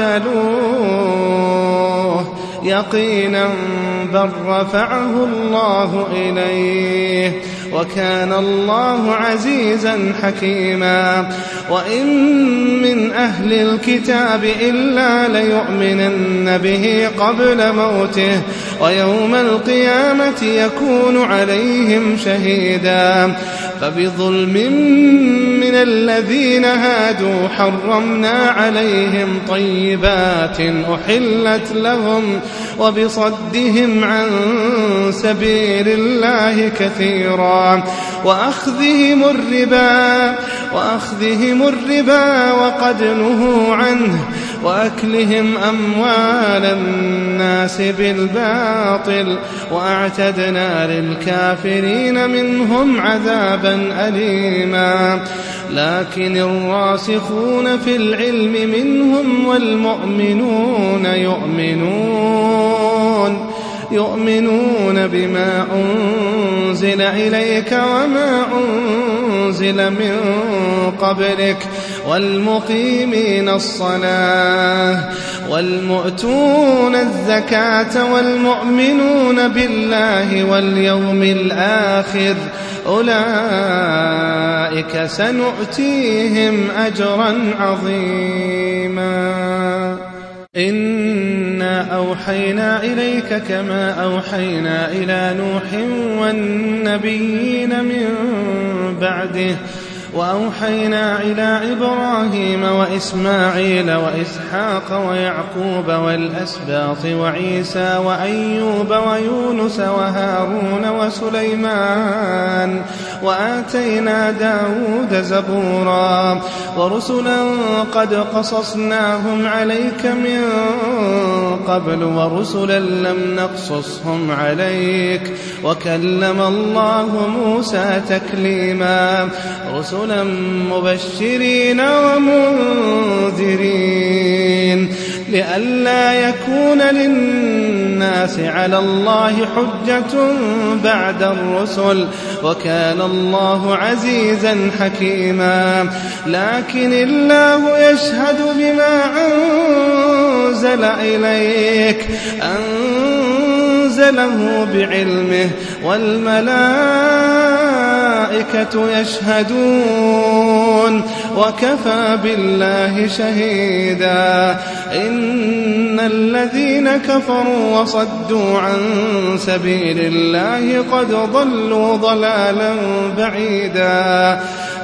قتلوه يقينا بل رفعه الله إليه وكان الله عزيزا حكيما وإن من أهل الكتاب إلا ليؤمنن به قبل موته ويوم القيامة يكون عليهم شهيدا فبظلم من الذين هادوا حرمنا عليهم طيبات أحلت لهم وبصدهم عن سبيل الله كثيرا وأخذهم الربا وأخذهم الربا وقد نهوا عنه وأكلهم أموال الناس بالباطل وأعتدنا للكافرين منهم عذابا أليما لكن الراسخون في العلم منهم والمؤمنون يؤمنون يؤمنون بما أنزل إليك وما أنزل من قبلك والمقيمين الصلاة والمؤتون الزكاة والمؤمنون بالله واليوم الآخر أولئك سنؤتيهم أجرا عظيما إنا أوحينا إليك كما أوحينا إلى نوح والنبيين من بعده وأوحينا إلى إبراهيم وإسماعيل وإسحاق ويعقوب والأسباط وعيسى وأيوب ويونس وهارون وسليمان وآتينا داود زبورا ورسلا قد قصصناهم عليك من قبل ورسلا لم نقصصهم عليك وكلم الله موسى تكليما رسلا مبشرين ومنذرين لئلا يكون للناس على الله حجة بعد الرسل وكان الله عزيزا حكيما لكن الله يشهد بما أنزل إليك أنزله بعلمه والملائكة يشهدون وكفى بالله شهيدا إن الذين كفروا وصدوا عن سبيل الله قد ضلوا ضلالا بعيدا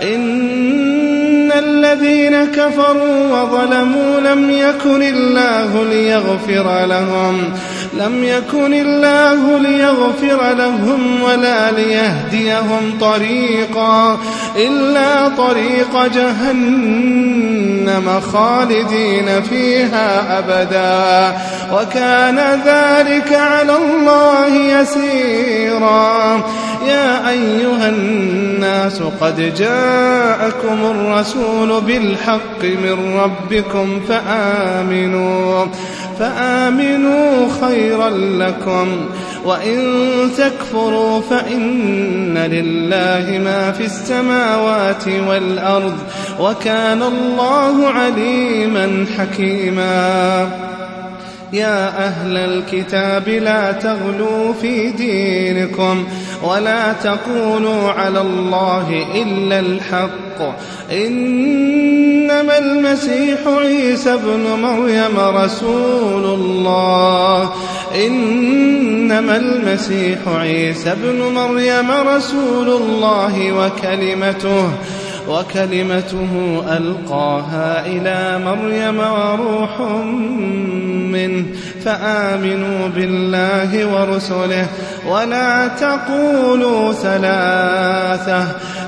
إن الذين كفروا وظلموا لم يكن الله ليغفر لهم لم يكن الله ليغفر لهم ولا ليهديهم طريقا إلا طريق جهنم جهنم خالدين فيها أبدا وكان ذلك على الله يسيرا. يا أيها الناس قد جاءكم الرسول بالحق من ربكم فآمنوا فآمنوا خيرا لكم وإن تكفروا فإن لله ما في السماوات والأرض وكان الله عليما حكيما. يا أهل الكتاب لا تغلوا في دينكم ولا تقولوا على الله إلا الحق إنما المسيح عيسى ابن مريم رسول الله إنما المسيح عيسى ابن مريم رسول الله وكلمته وكلمته ألقاها إلى مريم وروح منه فآمنوا بالله ورسله ولا تقولوا ثلاثة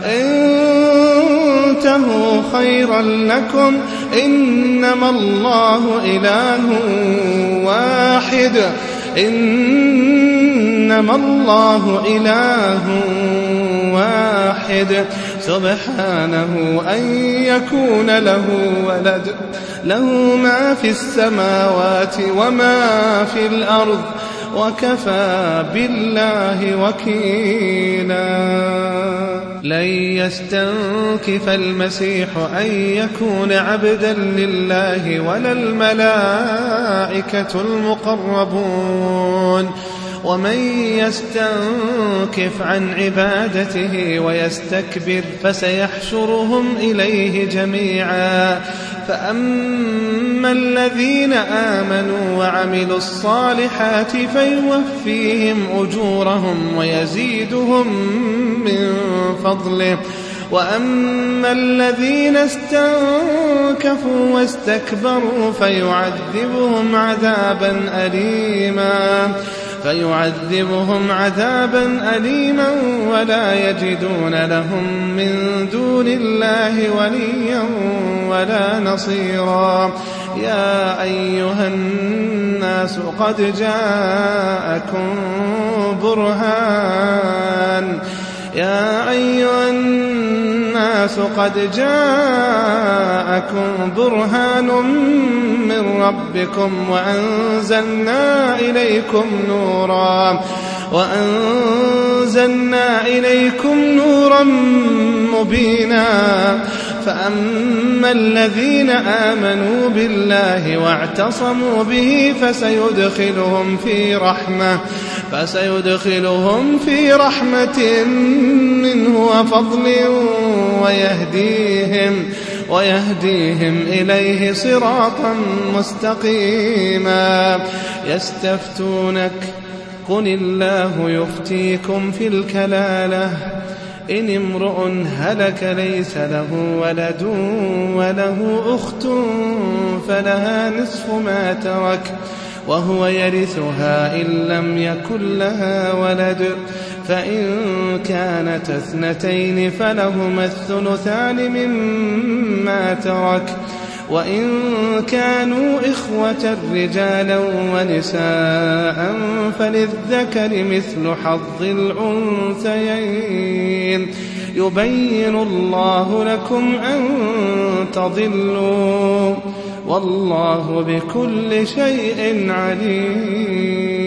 انتهوا خيرا لكم إنما الله إله واحد إنما الله إله واحد سبحانه أن يكون له ولد له ما في السماوات وما في الأرض وكفى بالله وكيلا. لن يستنكف المسيح أن يكون عبدا لله ولا الملائكة المقربون ومن يستنكف عن عبادته ويستكبر فسيحشرهم إليه جميعا. فأما الذين آمنوا وعملوا الصالحات فيوفيهم أجورهم ويزيدهم من فضله وأما الذين استنكفوا واستكبروا فيعذبهم عذابا أليما فيعذبهم عذابا أليما ولا يجدون لهم من دون الله وليا ولا نصيرا. يا أيها الناس قد جاءكم برهان يا أيها الناس قد جاءكم برهان من ربكم وأنزلنا إليكم نورا وأنزلنا إليكم نورا مبينا. فأما الذين آمنوا بالله واعتصموا به فسيدخلهم في رحمة فسيدخلهم في رحمة منه وفضل ويهديهم ويهديهم إليه صراطا مستقيما. يستفتونك قل الله يفتيكم في الكلالة إن امرؤ هلك ليس له ولد وله أخت فلها نصف ما ترك وهو يرثها إن لم يكن لها ولد فإن كانت اثنتين فلهما الثلثان مما ترك وإن كانوا إخوة رجالا ونساء فللذكر مثل حظ الأنثيين يبين الله لكم أن تضلوا والله بكل شيء عليم.